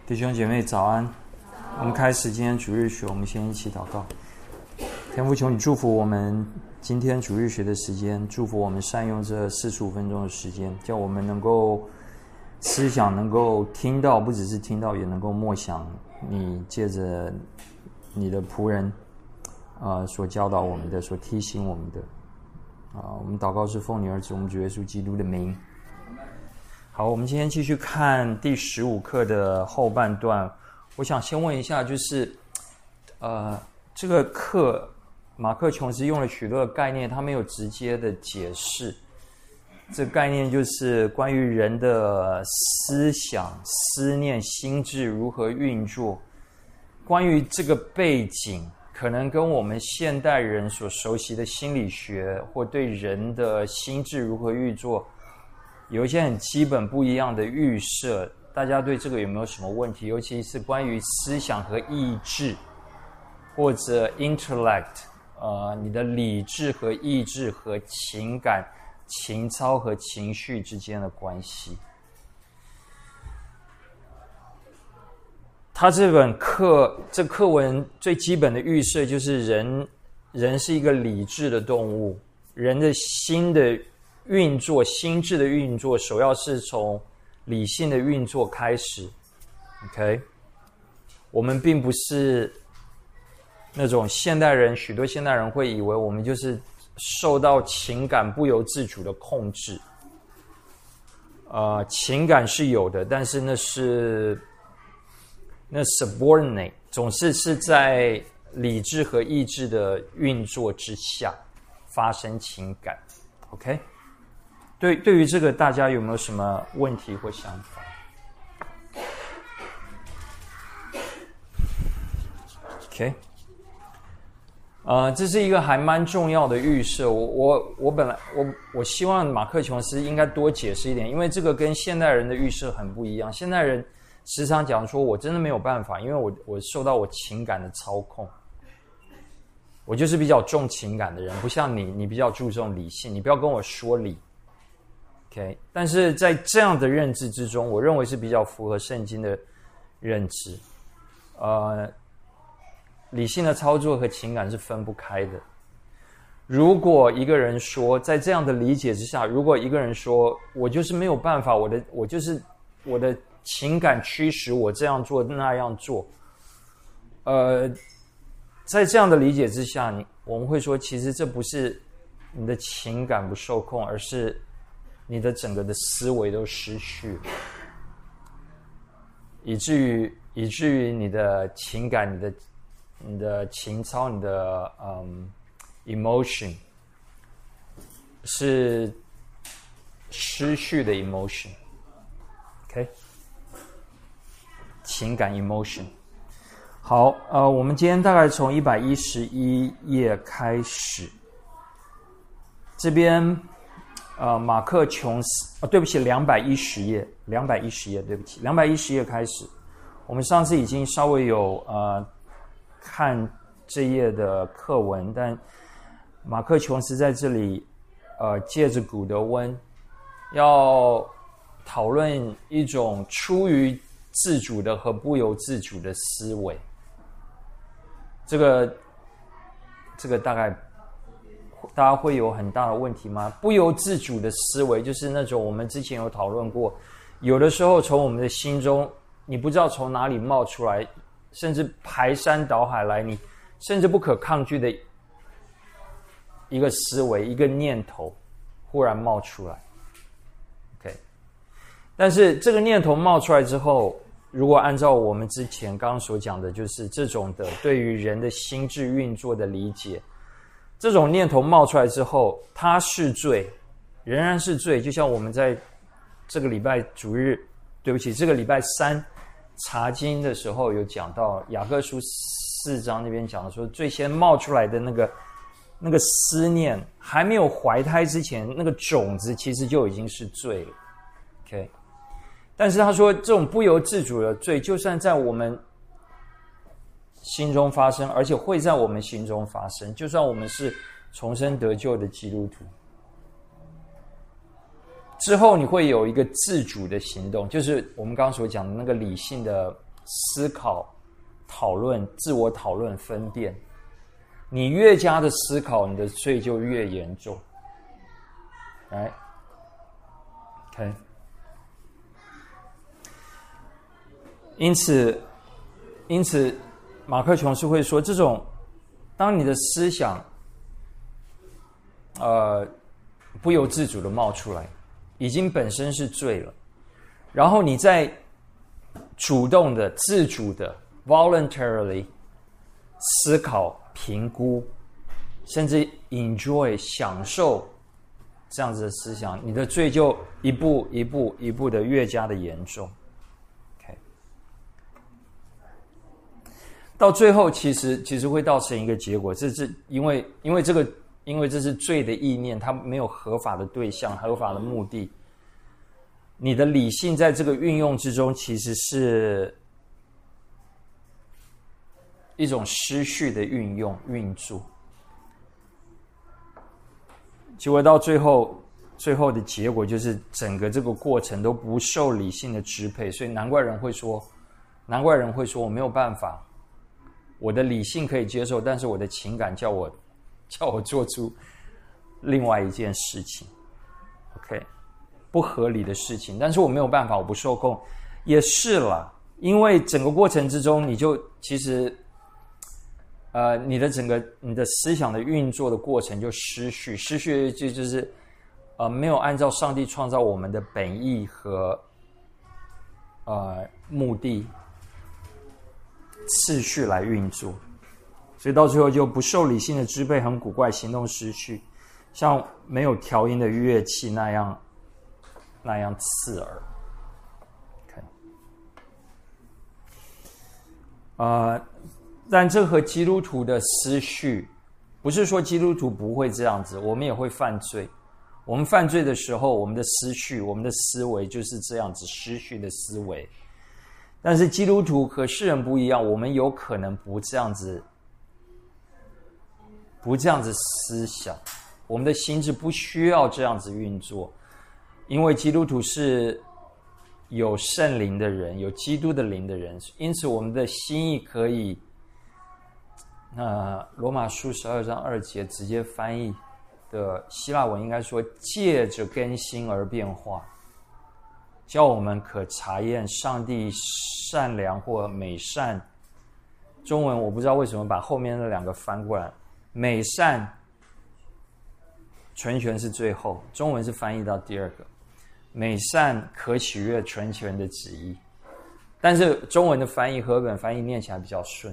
弟兄姐妹早安，我们开始今天主日学，我们先一起祷告。天父，求你祝福我们今天主日学的时间，祝福我们善用这45分钟的时间，叫我们能够思想，能够听到，不只是听到，也能够默想你借着你的仆人所教导我们的，所提醒我们的。我们祷告是奉你儿子我们主耶稣基督的名。好，我们今天继续看第15课的后半段。我想先问一下，就是这个课马克琼斯用了许多的概念，他没有直接的解释。这个概念就是关于人的思想、思念、心智如何运作。关于这个背景，可能跟我们现代人所熟悉的心理学或对人的心智如何运作有一些很基本不一样的预设。大家对这个有没有什么问题？尤其是关于思想和意志，或者 intellect， 你的理智和意志和情感、情操和情绪之间的关系。他这本课，这课文最基本的预设就是人是一个理智的动物，人的心的运作、心智的运作，首要是从理性的运作开始。OK， 我们并不是那种现代人，许多现代人会以为我们就是受到情感不由自主的控制。情感是有的，但是那 subordinate， 总是在理智和意志的运作之下发生情感。OK， 对于这个大家有没有什么问题或想法？OK， 这是一个还蛮重要的预设。我希望马克琼斯应该多解释一点，因为这个跟现代人的预设很不一样。现代人时常讲说，我真的没有办法，因为我受到我情感的操控。我就是比较重情感的人，不像你比较注重理性，你不要跟我说理。OK， 但是在这样的认知之中，我认为是比较符合圣经的认知。理性的操作和情感是分不开的。如果一个人说，在这样的理解之下，如果一个人说我就是没有办法，我的情感驱使我这样做那样做，在这样的理解之下，我们会说，其实这不是你的情感不受控，而是你的整个的思维都失去了，以至于你的情感、你的情操、你的emotion 是失去的 emotion。OK， 情感 emotion。好，我们今天大概从111页开始。这边马克琼斯，对不起，210页，对不起，210页开始。我们上次已经稍微有看这页的课文，但马克琼斯在这里借着古德温要讨论一种出于自主的和不由自主的思维。这个大概大家会有很大的问题吗？不由自主的思维就是那种我们之前有讨论过，有的时候从我们的心中，你不知道从哪里冒出来，甚至排山倒海来，你甚至不可抗拒的一个思维、一个念头忽然冒出来。OK， 但是这个念头冒出来之后，如果按照我们之前刚刚所讲的，就是这种的对于人的心智运作的理解，这种念头冒出来之后，它是罪，仍然是罪。就像我们在这个礼拜主日，对不起，这个礼拜3查经的时候有讲到雅各书4章那边讲的说，最先冒出来的那个思念，还没有怀胎之前，那个种子其实就已经是罪了。OK。但是他说，这种不由自主的罪，就算在我们心中发生，而且会在我们心中发生，就算我们是重生得救的基督徒，之后你会有一个自主的行动，就是我们刚刚所讲的那个理性的思考、讨论、自我讨论、分辨。你越加的思考，你的罪就越严重。来 ，OK。因此，马克琼斯会说，这种当你的思想，不由自主的冒出来，已经本身是罪了。然后你再主动的、自主的 voluntarily 思考、评估，甚至 enjoy 享受这样子的思想，你的罪就一步的越加的严重。OK， 到最后其实会造成一个结果，这是因为这是罪的意念，它没有合法的对象、合法的目的。你的理性在这个运用之中，其实是一种失序的运作，结果到最后的结果就是整个这个过程都不受理性的支配，所以难怪人会说我没有办法，我的理性可以接受，但是我的情感叫我做出另外一件事情 ，OK， 不合理的事情，但是我没有办法，我不受控，也是啦，因为整个过程之中，你就其实，你的思想的运作的过程就失序就是没有按照上帝创造我们的本意和目的次序来运作。所以到最后就不受理性的支配，很古怪，行动失序，像没有调音的乐器那样刺耳。Okay. 但这和基督徒的思绪，不是说基督徒不会这样子，我们也会犯罪。我们犯罪的时候，我们的思绪、我们的思维就是这样子失序的思维。但是基督徒和世人不一样，我们有可能不这样子思想，我们的心智不需要这样子运作，因为基督徒是有圣灵的人，有基督的灵的人，因此我们的心意可以，罗马书12章2节直接翻译的希腊文应该说，借着更新而变化，叫我们可查验上帝善良或美善。中文我不知道为什么把后面那两个翻过来，美善纯全是最后，中文是翻译到第二个，美善可喜悦纯全的旨意，但是中文的翻译和本翻译念起来比较顺。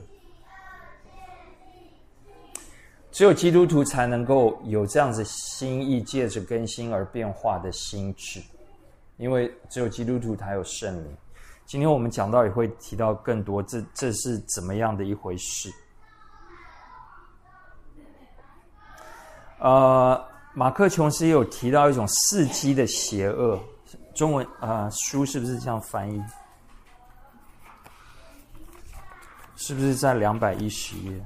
只有基督徒才能够有这样子心意借着更新而变化的心智，因为只有基督徒才有圣灵。今天我们讲到也会提到更多这是怎么样的一回事。马克琼斯也有提到一种伺机的邪恶，中文书是不是这样翻译？是不是在210页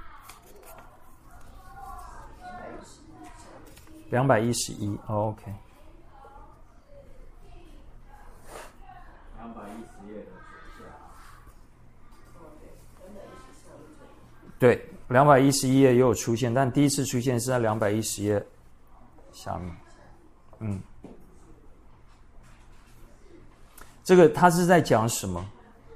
？211 OK。 210页的左下。 对，211页也有出现，但第一次出现是在210页下面。这个他是在讲什么？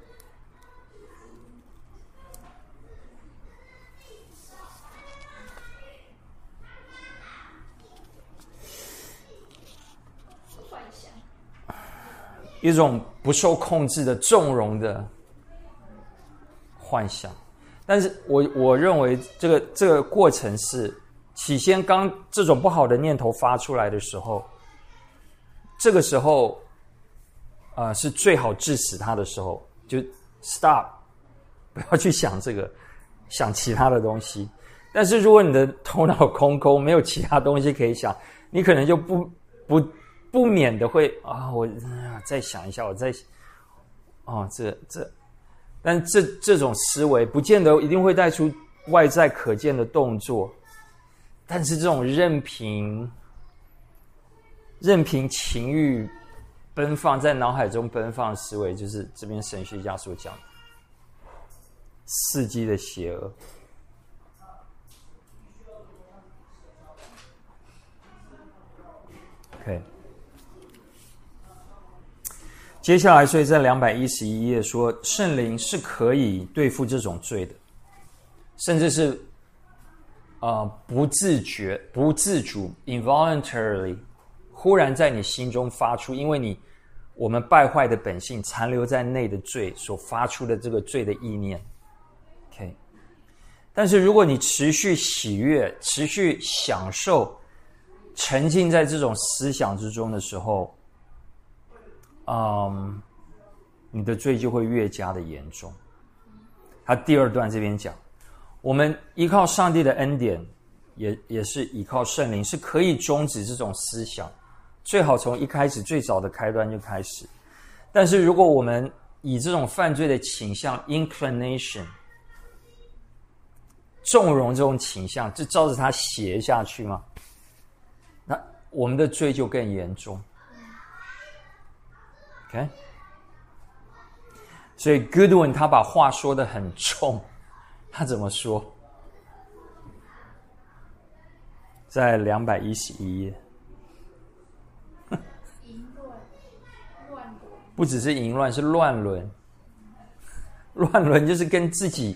一种不受控制的纵容的幻想。但是我认为这个过程是起先刚这种不好的念头发出来的时候，这个时候是最好致死他的时候，就 stop， 不要去想这个，想其他的东西。但是如果你的头脑空空，没有其他东西可以想，你可能就不免的会我再想一下，我再但这种思维不见得一定会带出外在可见的动作，但是这种任凭情欲奔放，在脑海中奔放的思维，就是这边神学家所讲的伺机的邪恶。OK， 接下来，所以在211页说，圣灵是可以对付这种罪的，甚至是不自觉、不自主 （involuntarily） 忽然在你心中发出，因为我们败坏的本性残留在内的罪所发出的这个罪的意念。OK， 但是如果你持续喜悦、持续享受、沉浸在这种思想之中的时候，你的罪就会越加的严重。他第二段这边讲，我们依靠上帝的恩典，也是依靠圣灵，是可以终止这种思想，最好从一开始最早的开端就开始。但是如果我们以这种犯罪的倾向 inclination 纵容这种倾向，就照着它写下去吗？那我们的罪就更严重。OK， 所以 Goodwin 他把话说得很重，他怎么说？在211页， 淫乱，乱伦， 不只是淫乱，是乱伦。乱伦就是跟自己，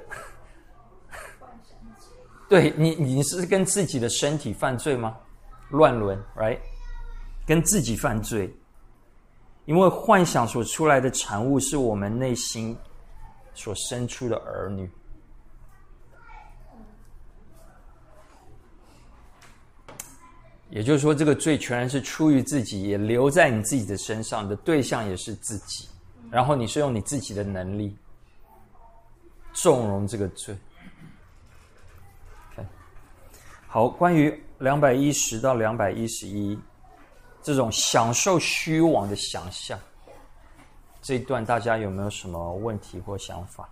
对你是跟自己的身体犯罪吗？乱伦 ，right？ 跟自己犯罪，因为幻想所出来的产物是我们内心所生出的儿女。也就是说，这个罪全然是出于自己，也留在你自己的身上，的对象也是自己。然后你是用你自己的能力纵容这个罪。Okay. 好，关于210到211这种享受虚妄的想象，这一段大家有没有什么问题或想法？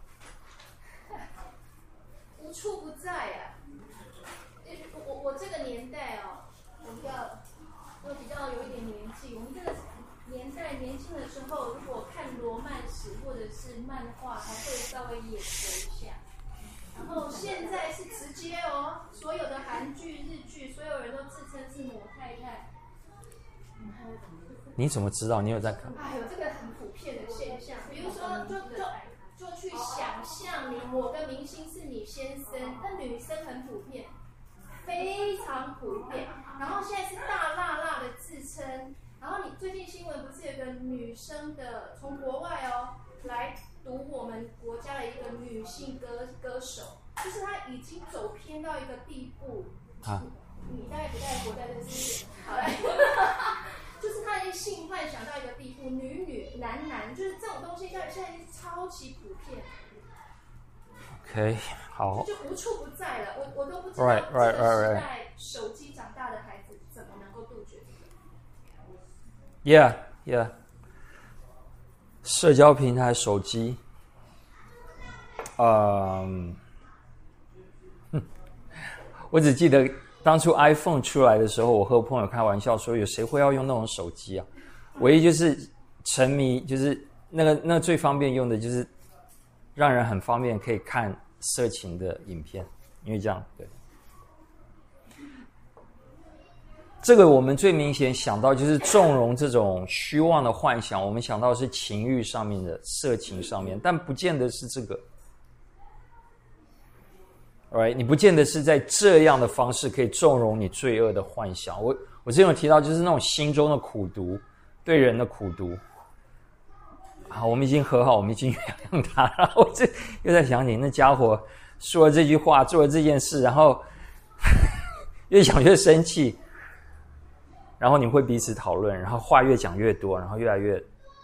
无处不在啊！我这个年代哦，我比较有一点年纪，我们这个年代年轻的时候，如果看罗曼史或者是漫画，还会稍微演熟一下。然后现在是直接哦，所有的韩剧、日剧，所有人都自称是某太太。 你怎么知道？你有在看？ 哎呦，这个很普遍的现象。比如说，就去想象某个明星是你先生，那女生很普遍，非常普遍。然后现在是大辣辣的自称。然后你最近新闻不是有个女生的从国外哦来读我们国家的一个女性歌手，就是她已经走偏到一个地步啊。你大概不太活在这世界，好嘞。就是他已经性幻想到一个地步，女男，就是这种东西，现在已经超级普遍。 OK， 好， 就无处不在了。我都不知道这个时代手机长大的孩子怎么能够杜绝这个。 Yeah， 社交平台、手机，我只记得。当初 iPhone 出来的时候，我和我朋友开玩笑说，有谁会要用那种手机啊？唯一就是沉迷，就是那最方便用的就是让人很方便可以看色情的影片，因为这样对。这个我们最明显想到就是纵容这种虚妄的幻想，我们想到是情欲上面的色情上面，但不见得是这个。Alright， 你不见得是在这样的方式可以纵容你罪恶的幻想。我之前有提到，就是那种心中的苦毒，对人的苦毒。好，我们已经和好，我们已经原谅他了。然后我又在想起那家伙说了这句话，做了这件事，然后越想越生气，然后你会彼此讨论，然后话越讲越多，然后越来越……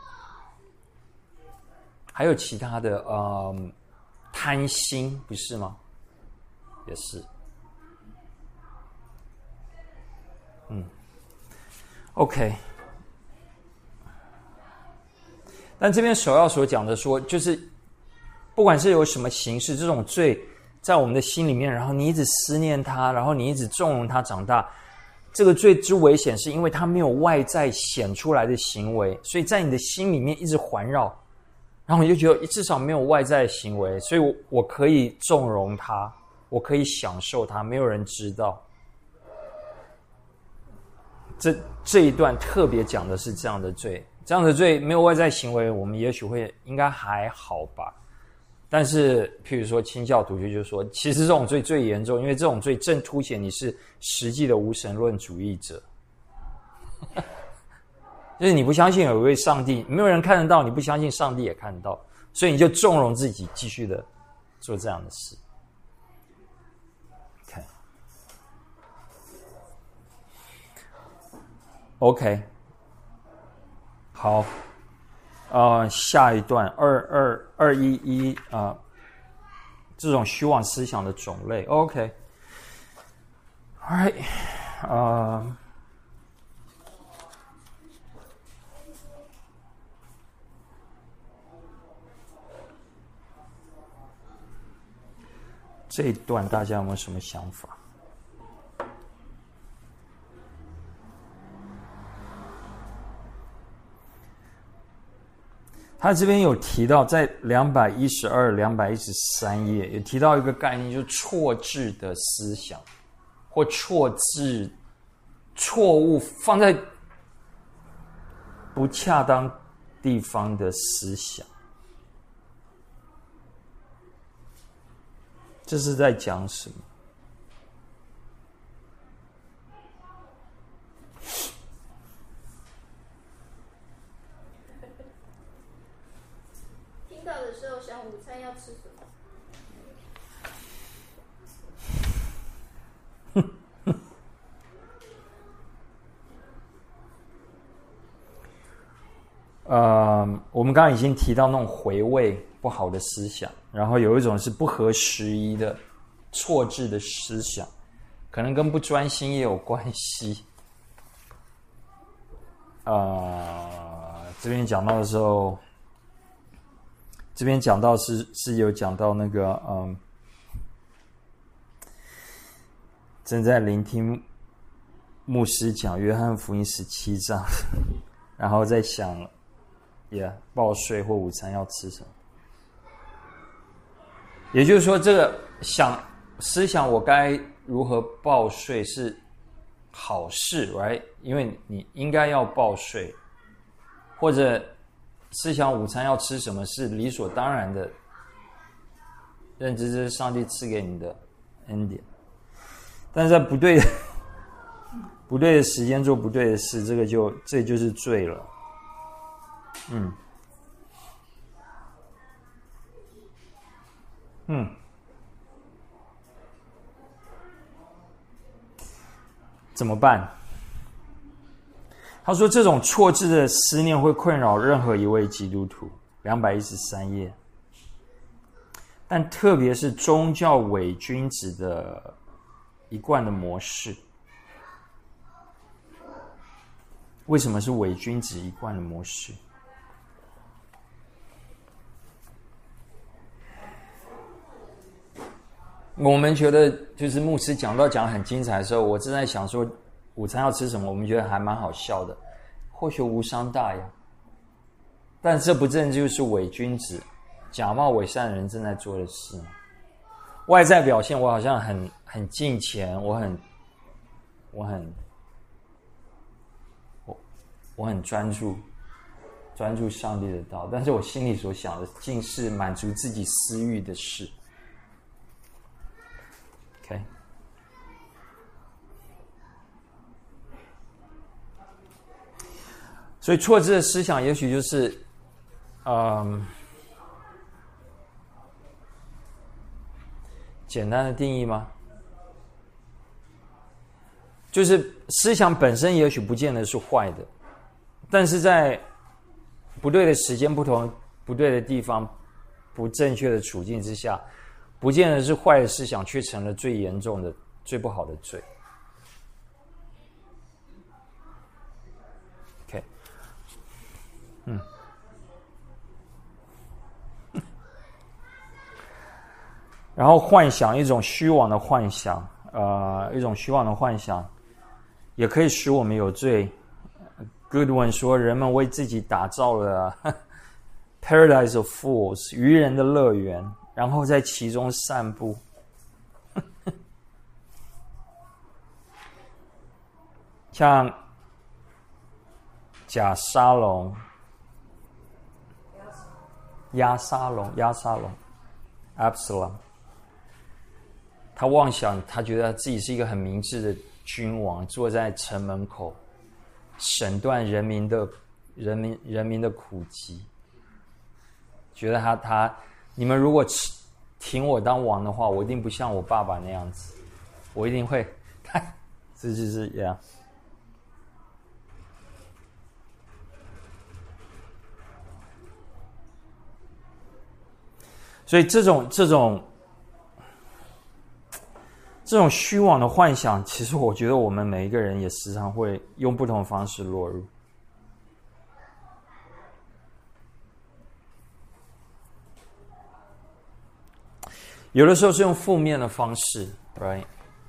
还有其他的，贪心，不是吗？也是，OK。但这边首要所讲的说，就是不管是有什么形式，这种罪在我们的心里面，然后你一直思念它，然后你一直纵容它长大，这个罪之危险是因为它没有外在显出来的行为，所以在你的心里面一直环绕， 然后你就觉得至少没有外在行为，所以我可以纵容它，我可以享受它，没有人知道。这一段特别讲的是这样的罪，这样的罪没有外在行为，我们也许应该还好吧。但是譬如说清教徒就说，其实这种罪最严重，因为这种罪正凸显你是实际的无神论主义者。就是你不相信有一位上帝，没有人看得到，你不相信上帝也看得到，所以你就纵容自己继续的做这样的事。OK， 好，下一段211这种虚妄思想的种类。OK， Alright，这一段大家有没有什么想法？他这边有提到，在212、213页有提到一个概念，就是错置的思想，或错误放在不恰当地方的思想。这是在讲什么？ 听到的时候想午餐要吃什么？ 我们刚刚已经提到那种回味不好的思想，然后有一种是不合时宜的错置的思想，可能跟不专心也有关系。这边讲到的时候，这边讲到是有讲到那个正在聆听牧师讲约翰福音17章，然后在想报税或午餐要吃什么。也就是说，这个思想我该如何报税是好事 ，right？ 因为你应该要报税，或者思想午餐要吃什么是理所当然的，认知这是上帝赐给你的恩典。但是在不对的时间做不对的事，这就是罪了。怎么办？他说这种错置的思念会困扰任何一位基督徒，213页。但特别是宗教伪君子的一贯的模式。为什么是伪君子一贯的模式？我们觉得就是牧师讲得很精彩的时候，我正在想说午餐要吃什么，我们觉得还蛮好笑的，或许无伤大雅。但这不正就是伪君子假冒伪善人正在做的事吗？外在表现我好像很敬虔，我很专注上帝的道，但是我心里所想的竟是满足自己私欲的事。OK， 所以错置的思想也许就是简单的定义吗？就是思想本身也许不见得是坏的，但是在不对的时间、不对的地方、不正确的处境之下，不见得是坏的思想，却成了最严重的、最不好的罪。OK， 然后幻想一种虚妄的幻想，也可以使我们有罪。Goodwin 说，人们为自己打造了 Paradise of Fools， 愚人的乐园，然后在其中散步。像亚沙龙、Absalom， 他妄想，他觉得自己是一个很明智的君王，坐在城门口，审断人民的苦疾，觉得你们如果挺我当王的话，我一定不像我爸爸那样子，我一定会，这就是这样。所以这种虚妄的幻想，其实我觉得我们每一个人也时常会用不同的方式落入。有的时候是用负面的方式 ，right？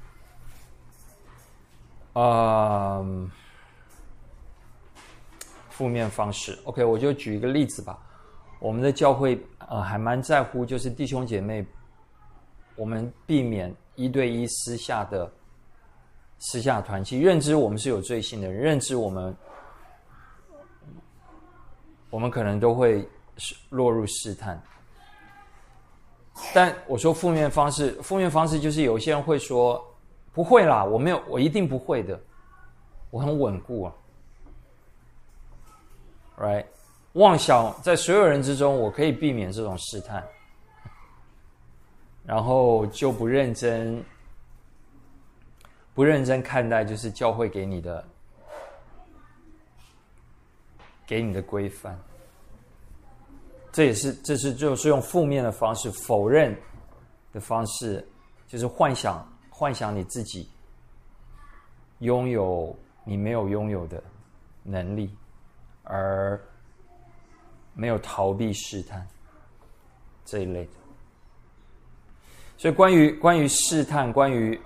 负面方式 ，OK， 我就举一个例子吧。我们的教会还蛮在乎，就是弟兄姐妹，我们避免1对1私下团契，认知我们是有罪性的人，认知我们可能都会落入试探。但我说负面方式就是有些人会说不会啦，我一定不会的，我很稳固啊 ，right？ 妄想在所有人之中，我可以避免这种试探，然后就不认真看待，就是教会给你的规范。就是用负面的方式，否认的方式，就是幻想你自己拥有你没有拥有的能力，而没有逃避试探这一类的。所以关于试探，关于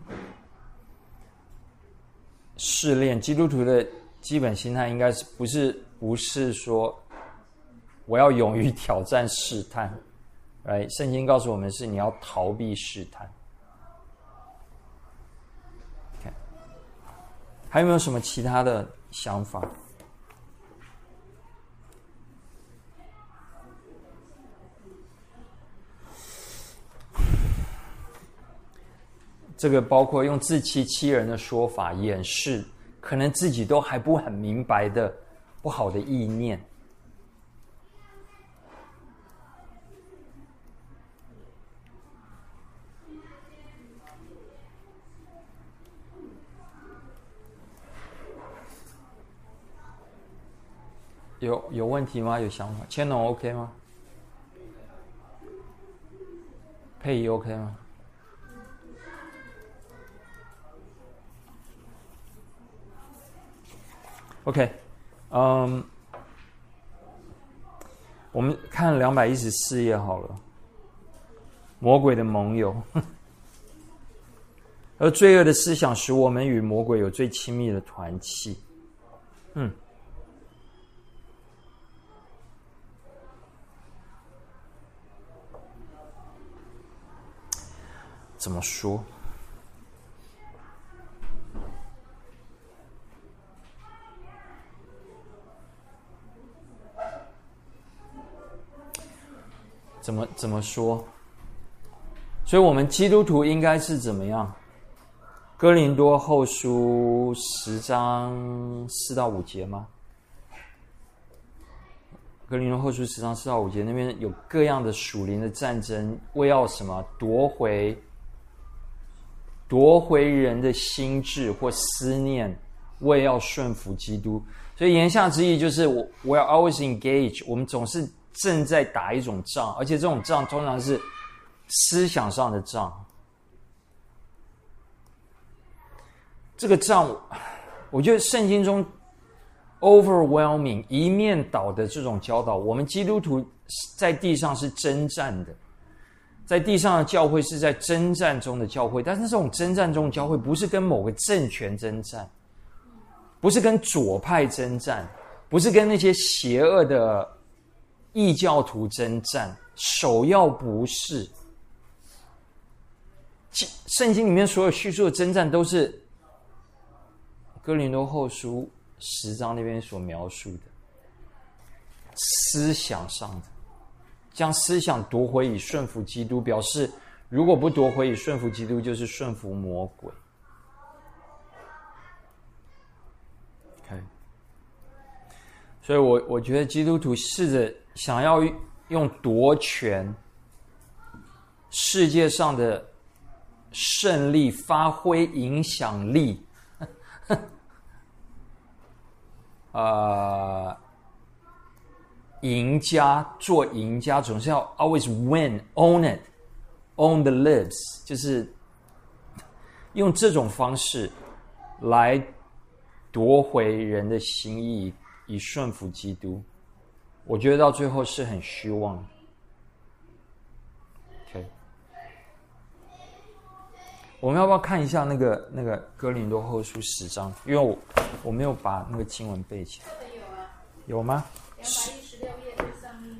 试炼，基督徒的基本心态应该是不是说我要勇于挑战试探，圣经告诉我们是你要逃避试探。Okay. 还有没有什么其他的想法？这个包括用自欺欺人的说法掩饰可能自己都还不很明白的不好的意念。有问题吗？有想法？千农 OK 吗？佩仪 OK 吗？OK， 我们看214页好了。魔鬼的盟友，而罪恶的思想使我们与魔鬼有最亲密的团契。怎么说？怎么说？所以我们基督徒应该是怎么样？哥林多后书10章4到5节吗？哥林多后书10章4到5节那边有各样的属灵的战争，为要什么？夺回人的心智或思念，为要顺服基督。所以言下之意就是我要 always engage， 我们总是正在打一种仗，而且这种仗通常是思想上的仗。这个仗，我觉得圣经中 overwhelming 一面倒的这种教导，我们基督徒在地上是征战的，在地上的教会是在征战中的教会，但是这种征战中的教会不是跟某个政权征战，不是跟左派征战，不是跟那些邪恶的异教徒征战，首要不是。圣经里面所有叙述的征战都是哥林多后书10章那边所描述的，思想上的，将思想夺回以顺服基督，表示如果不夺回以顺服基督，就是顺服魔鬼。OK， 所以我觉得基督徒试着想要用夺权世界上的胜利，发挥影响力，赢家做赢家总是要 always win, own it, own the libs， 就是用这种方式来夺回人的心意，以顺服基督。我觉得到最后是很虚妄的。OK， 我们要不要看一下那个哥林多后书10章？因为我没有把那个经文背起来。 有啊。 有吗 ？216页最上面。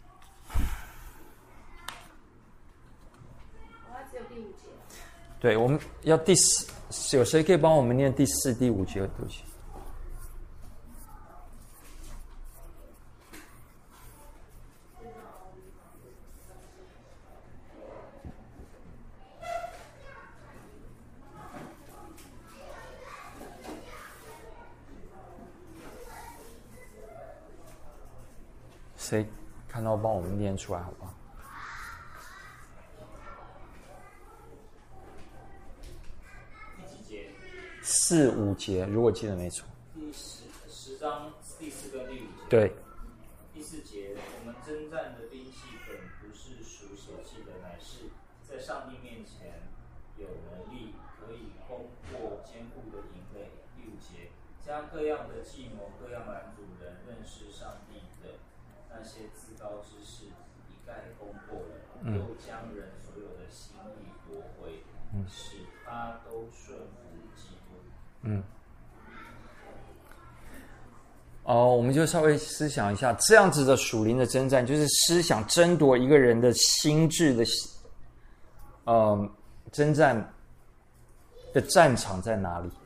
它只有第5节。 对，我们要第4，有谁可以帮我们念第4、第5节？对不起。谁看到帮我们念出来好不好？4、5节，如果记得没错。 第10章第4跟第5节。 对。 第4节，我们征战的兵器本不是属血气的，乃是在上帝面前有能力，可以攻破坚固的营垒。第5节，将各样的计谋、各样拦阻人认识上帝的那些自高之事一概攻破了，又将人所有的心意夺回，使他都顺服基督。 我们就稍微思想一下，这样子的属灵的征战，就是思想争夺一个人的心智的，征战的战场在哪里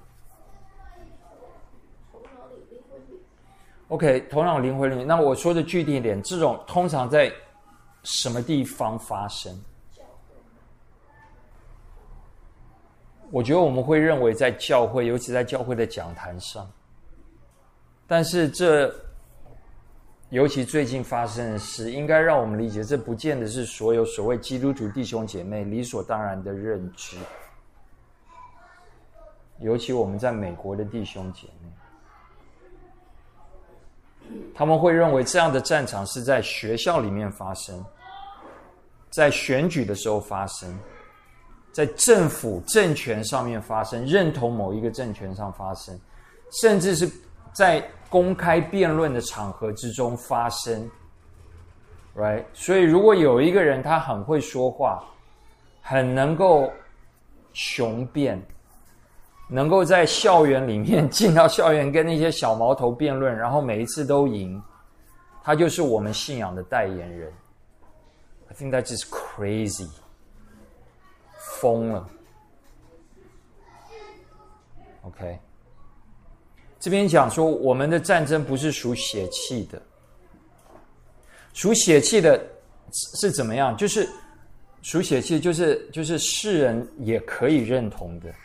？OK， 头脑、灵魂里。那我说的具体一点，这种通常在什么地方发生？我觉得我们会认为在教会，尤其在教会的讲坛上。但是尤其最近发生的事，应该让我们理解，这不见得是所有所谓基督徒弟兄姐妹理所当然的认知。尤其我们在美国的弟兄姐妹，他们会认为这样的战场是在学校里面发生，在选举的时候发生，在政府政权上面发生，认同某一个政权上发生，甚至是在公开辩论的场合之中发生 ，right？ 所以如果有一个人他很会说话，很能够雄辩，能够在校园里面进到校园跟那些小毛头辩论，然后每一次都赢，他就是我们信仰的代言人。I think that's just crazy， 疯了。OK。这边讲说，我们的战争不是属血气的，属血气的是怎么样？就是属血气，就是世人也可以认同的。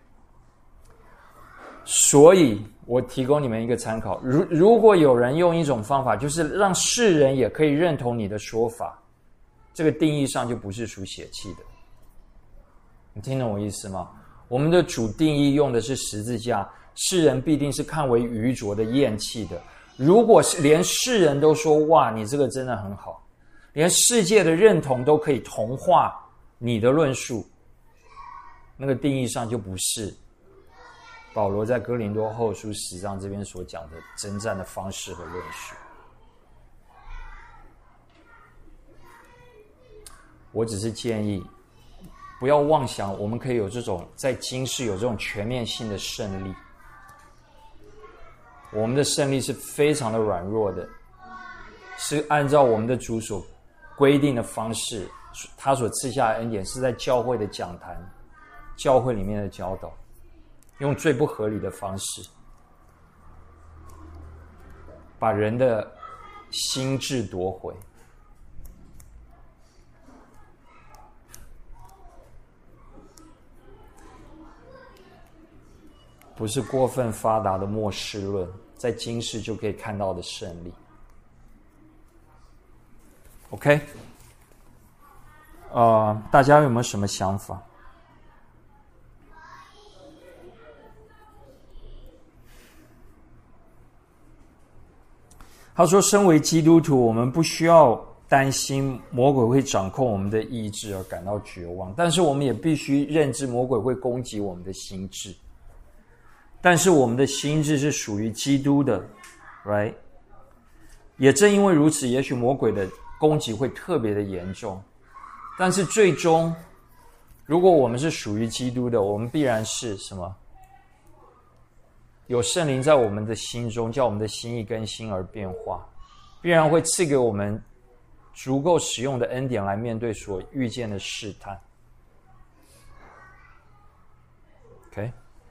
所以我提供你们一个参考，如果有人用一种方法，就是让世人也可以认同你的说法，这个定义上就不是属血气的。你听懂我意思吗？我们的主定义用的是十字架。世人必定是看为愚拙的、厌弃的。如果是连世人都说哇，你这个真的很好，连世界的认同都可以同化你的论述，那个定义上就不是保罗在哥林多后书10章这边所讲的征战的方式和论述。我只是建议，不要妄想我们可以有这种在今世有这种全面性的胜利。我们的胜利是非常的软弱的， 是按照我们的主所规定的方式，他所赐下的恩典是在教会的讲坛、教会里面的教导，用最不合理的方式，把人的心智夺回。不是过分发达的末世论，在今世就可以看到的胜利。OK， 大家有没有什么想法？他说：“身为基督徒，我们不需要担心魔鬼会掌控我们的意志而感到绝望，但是我们也必须认知魔鬼会攻击我们的心智。但是我们的心智是属于基督的 ，right？ 也正因为如此，也许魔鬼的攻击会特别的严重，但是最终，如果我们是属于基督的，我们必然是什么？有圣灵在我们的心中，叫我们的心意更新而变化，必然会赐给我们足够使用的恩典来面对所遇见的试探。OK。”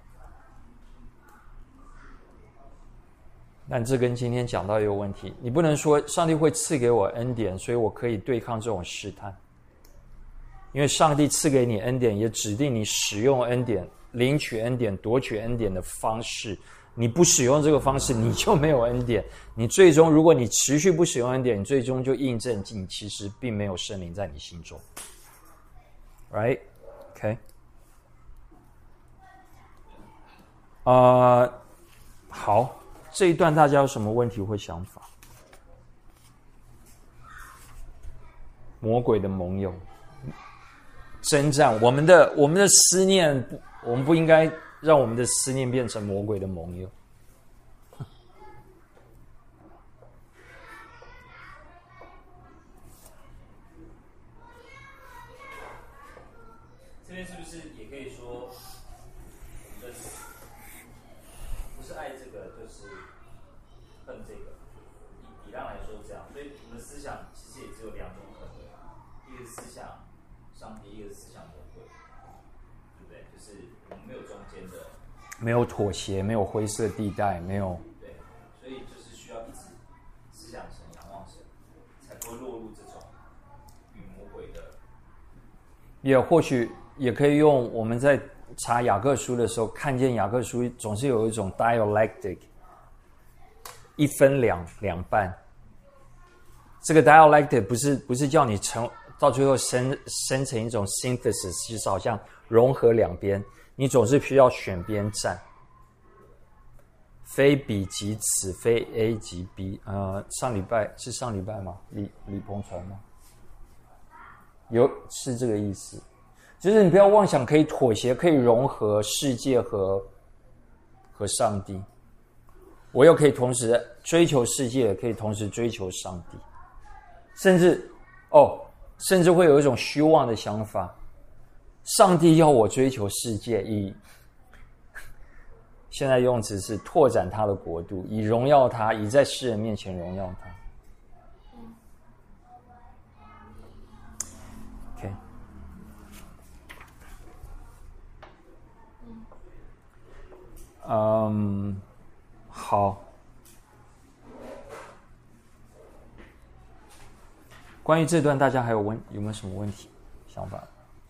但这跟今天讲到一个问题，你不能说上帝会赐给我恩典，所以我可以对抗这种试探。因为上帝赐给你恩典，也指定你使用恩典、领取恩典、夺取恩典的方式。你不使用这个方式，你就没有恩典。你最终，如果你持续不使用恩典，你最终就印证你其实并没有圣灵在你心中。Right? OK. 好。这一段大家有什么问题或想法？魔鬼的盟友，征战我们的思念，我们不应该让我们的思念变成魔鬼的盟友。 这边是不是也可以说，我们的不是爱这个，就是恨这个？以量来说这样，所以我们的思想其实也只有两种可能，一个是思想上帝，一个是思想魔鬼，对不对？就是我们没有中间的， 没有妥协，没有灰色地带，没有。 对，所以就是需要一直思想神、仰望神，才不会落入这种与魔鬼的。 也或许也可以用我们在查雅各书的时候，看见雅各书总是有一种 dialectic， 一分两半。这个 dialectic 不是叫你到最后生成一种 synthesis， 就是好像融合两边，你总是需要选边站。非彼即此，非 A 即 B。上礼拜吗？李鹏传吗？是这个意思。就是你不要妄想可以妥协，可以融合世界和上帝。我又可以同时追求世界，也可以同时追求上帝。甚至会有一种虚妄的想法，上帝要我追求世界，现在用词是拓展他的国度，以荣耀他，以在世人面前荣耀他。OK， 好。关于这段，大家还有没有什么问题、想法？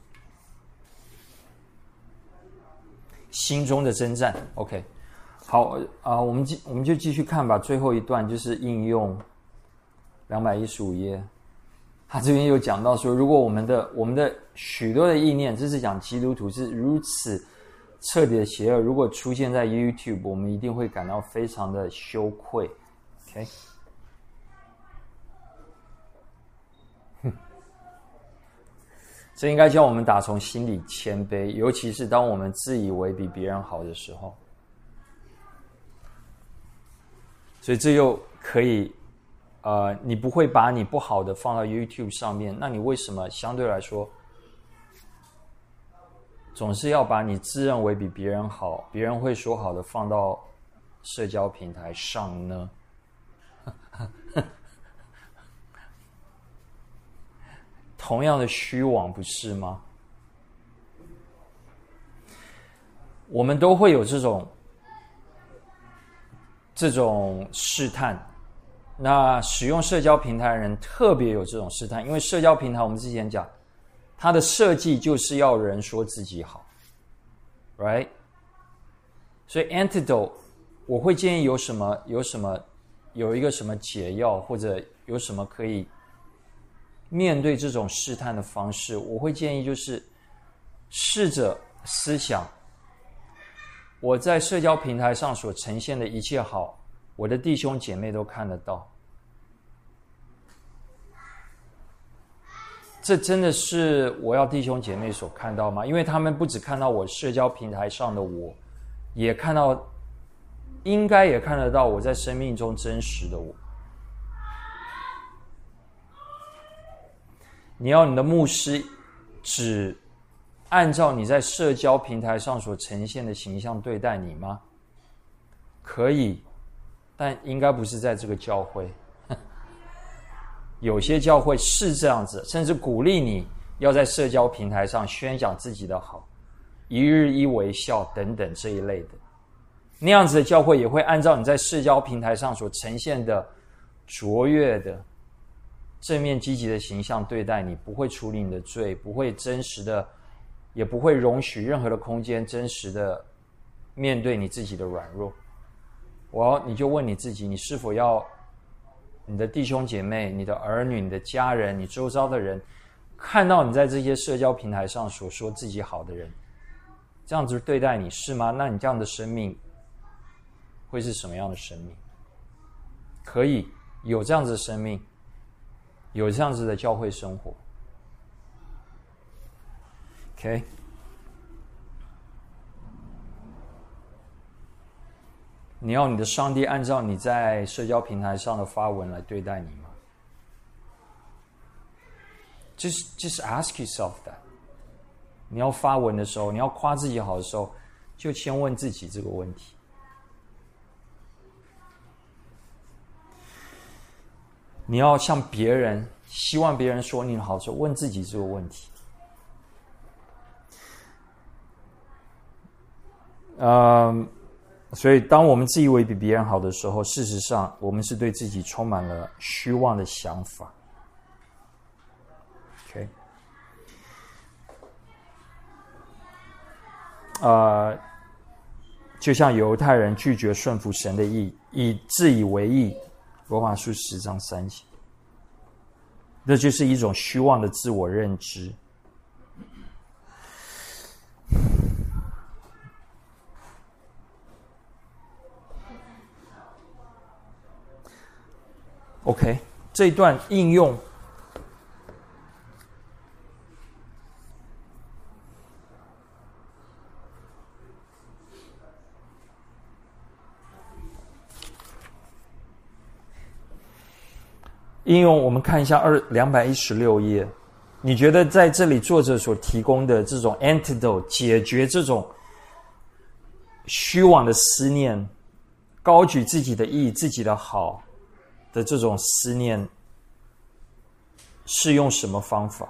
心中的征战 ，OK， 好我们就继续看吧。最后一段就是应用215页，他这边又讲到说，如果我们的许多的意念，这是讲基督徒是如此彻底的邪恶，如果出现在 YouTube， 我们一定会感到非常的羞愧 ，OK。这应该叫我们打从心里谦卑，尤其是当我们自以为比别人好的时候。所以这又可以，你不会把你不好的放到 YouTube 上面，那你为什么相对来说，总是要把你自认为比别人好、别人会说好的放到社交平台上呢？ 同样的虚妄，不是吗？我们都会有这种试探。那使用社交平台的人特别有这种试探，因为社交平台我们之前讲，它的设计就是要人说自己好 ，right？ 所以 antidote 我会建议有一个什么解药，或者有什么可以面对这种试探的方式，我会建议就是试着思想，我在社交平台上所呈现的一切好，我的弟兄姐妹都看得到。这真的是我要弟兄姐妹所看到吗？因为他们不只看到我社交平台上的我，也看到，应该也看得到我在生命中真实的我。你要你的牧师只按照你在社交平台上所呈现的形象对待你吗？可以，但应该不是在这个教会。有些教会是这样子，甚至鼓励你要在社交平台上宣讲自己的好，一日一微笑等等这一类的。那样子的教会也会按照你在社交平台上所呈现的卓越的正面积极的形象对待你，不会处理你的罪，不会真实的，也不会容许任何的空间真实的面对你自己的软弱。你就问你自己，你是否要你的弟兄姐妹、你的儿女、你的家人、你周遭的人看到你在这些社交平台上所说自己好的人这样子对待你，是吗？那你这样的生命会是什么样的生命？可以有这样子的生命，有这样子的教会生活。 OK， 你要你的上帝按照你在社交平台上的发文来对待你吗？ Just ask yourself that。 你要发文的时候，你要夸自己好的时候，就先问自己这个问题。你要向别人，希望别人说你好的时候，问自己这个问题。所以当我们自以为比别人好的时候，事实上我们是对自己充满了虚妄的想法。 OK， 就像犹太人拒绝顺服神的意，以自以为义，罗马书10章3节，这就是一种虚妄的自我认知。OK， 这一段应用我们看一下216页，你觉得在这里作者所提供的这种 antidote 解决这种虚妄的思念，高举自己的义、自己的好的这种思念，是用什么方法？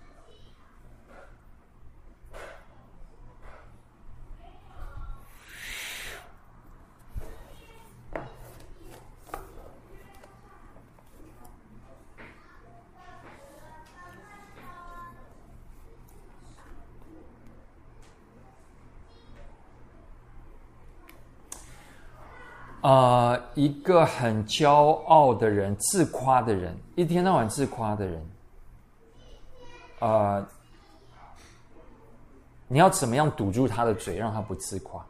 一个很骄傲的人、自夸的人，一天到晚自夸的人，你要怎么样堵住他的嘴，让他不自夸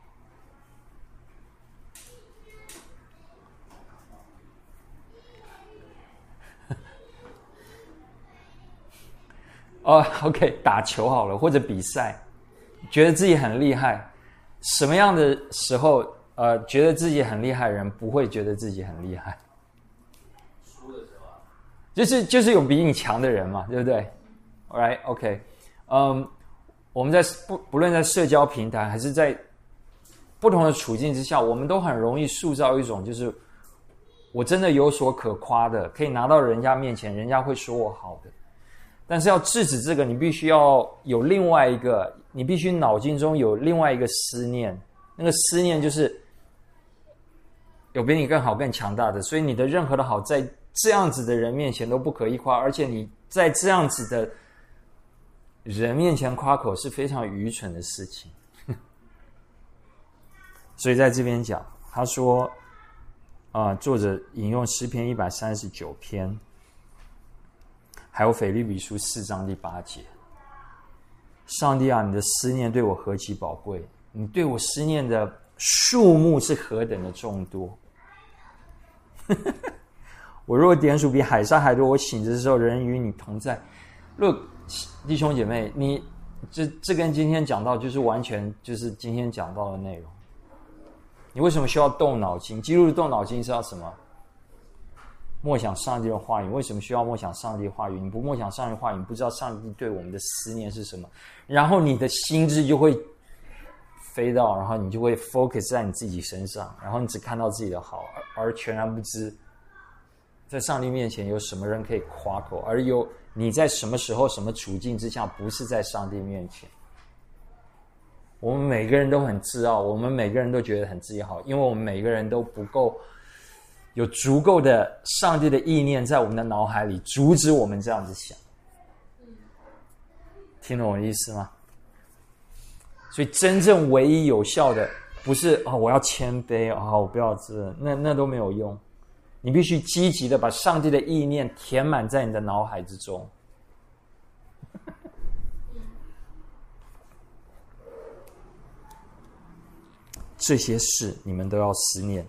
？OK， 打球好了，或者比赛，觉得自己很厉害，什么样的时候？觉得自己很厉害的人不会觉得自己很厉害， 输的时候啊， 就是有比你强的人嘛，对不对 ？Alright, OK， 我们在不论在社交平台还是在不同的处境之下，我们都很容易塑造一种就是我真的有所可夸的，可以拿到人家面前，人家会说我好的。 但是要制止这个，你必须要有另外一个，你必须脑筋中有另外一个思念，那个思念就是有比你更好、更强大的，所以你的任何的好，在这样子的人面前都不可以夸，而且你在这样子的人面前夸口是非常愚蠢的事情。所以在这边讲，他说，作者引用诗篇139篇。还有腓立比书4章第8节，上帝啊，你的思念对我何其宝贵，你对我思念的数目是何等的众多。我若点数比海沙还多，我醒着的时候仍与你同在。Look， 弟兄姐妹，你这跟今天讲到就是完全就是今天讲到的内容。你为什么需要动脑筋？基督徒动脑筋是要什么？默想上帝的话语。为什么需要默想上帝的话语？你不默想上帝的话语，你不知道上帝对我们的思念是什么，然后你的心智就会飞到，然后你就会 focus 在你自己身上，然后你只看到自己的好，而全然不知在上帝面前有什么人可以夸口，而有你在什么时候什么处境之下不是在上帝面前。我们每个人都很自傲，我们每个人都觉得很自己好，因为我们每个人都不够有足够的上帝的意念在我们的脑海里阻止我们这样子想。听懂我的意思吗？所以真正唯一有效的不是我要谦卑我不要那都没有用。你必须积极的把上帝的意念填满在你的脑海之中。这些事你们都要思念。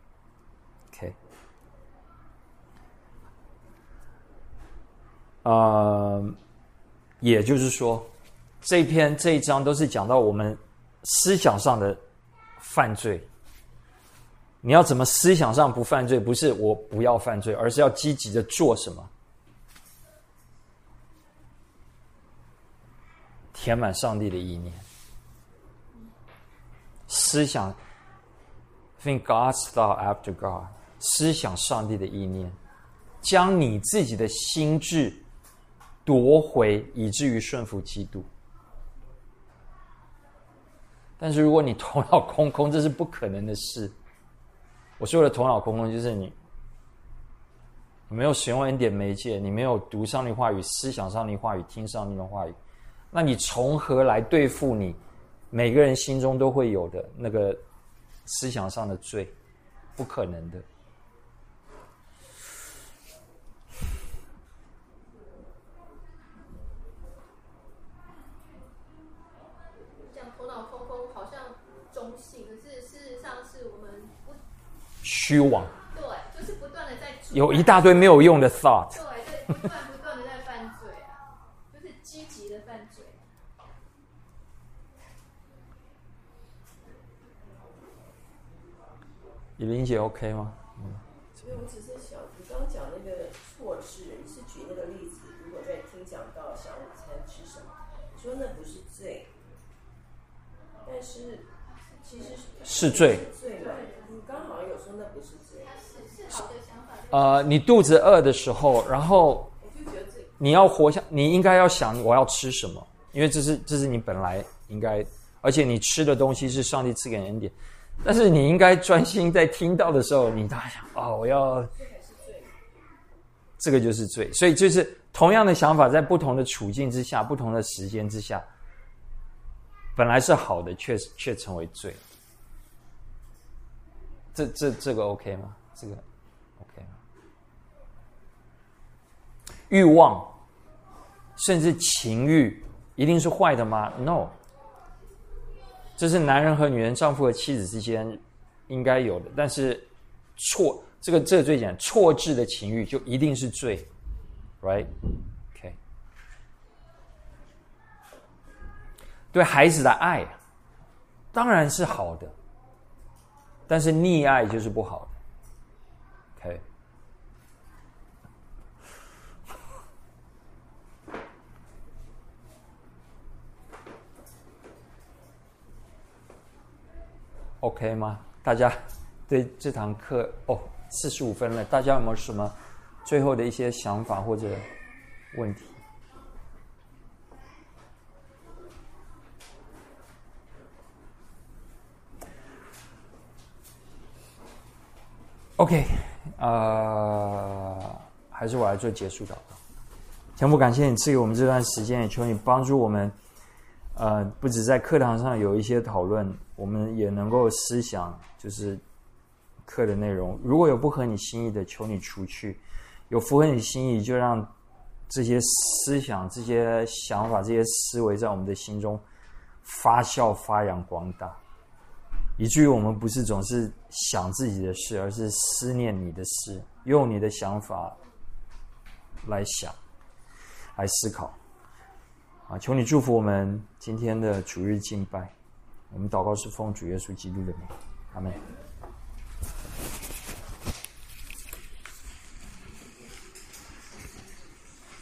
也就是说，这一章都是讲到我们思想上的犯罪。你要怎么思想上不犯罪？不是我不要犯罪，而是要积极的做什么？填满上帝的意念。思想 think God's thought after God， 思想上帝的意念，将你自己的心智夺回，以至于顺服基督。但是如果你头脑空空，这是不可能的事。我说的头脑空空，就是你没有使用恩典媒介，你没有读上帝话语，思想上帝话语，听上帝的话语，那你从何来对付你每个人心中都会有的那个思想上的罪？不可能的。虚妄， 对，就是不断的在有一大堆没有用的 thought， 对，不断的在犯罪就是积极的犯罪。 以琳姐 OK 吗？ 所以我只是想，你刚刚讲那个错事，你是举那个例子，如果在听讲到想午餐吃什么，你说那不是罪，但是其实是罪。 你刚好像有说那不是罪， 是好的想法。 你肚子饿的时候，然后你要活下，你应该要想我要吃什么，因为这是你本来应该，而且你吃的东西是上帝赐给你恩典。但是你应该专心在听到的时候，你大想我要，这个就是罪。所以就是同样的想法，在不同的处境之下，不同的时间之下，本来是好的，却成为罪。这个 OK 吗？这个 OK 吗？欲望，甚至情欲，一定是坏的吗 ？No。这是男人和女人、丈夫和妻子之间应该有的，但是这个最简单，错置的情欲就一定是罪 ，right？ OK。对孩子的爱当然是好的，但是溺爱就是不好的 ，OK。OK 吗？大家对这堂课45分了，大家有没有什么最后的一些想法或者问题？ OK， 还是我来做结束祷告。天父，感谢你赐给我们这段时间，也求你帮助我们，不止在课堂上有一些讨论，我们也能够思想，就是课的内容。如果有不合你心意的，求你除去；有符合你心意，就让这些思想、这些想法、这些思维在我们的心中发酵、发扬光大，以至于我们不是总是想自己的事，而是思念你的事，用你的想法来想、来思考。求你祝福我们今天的主日敬拜。我们祷告是奉主耶稣基督的名，阿们。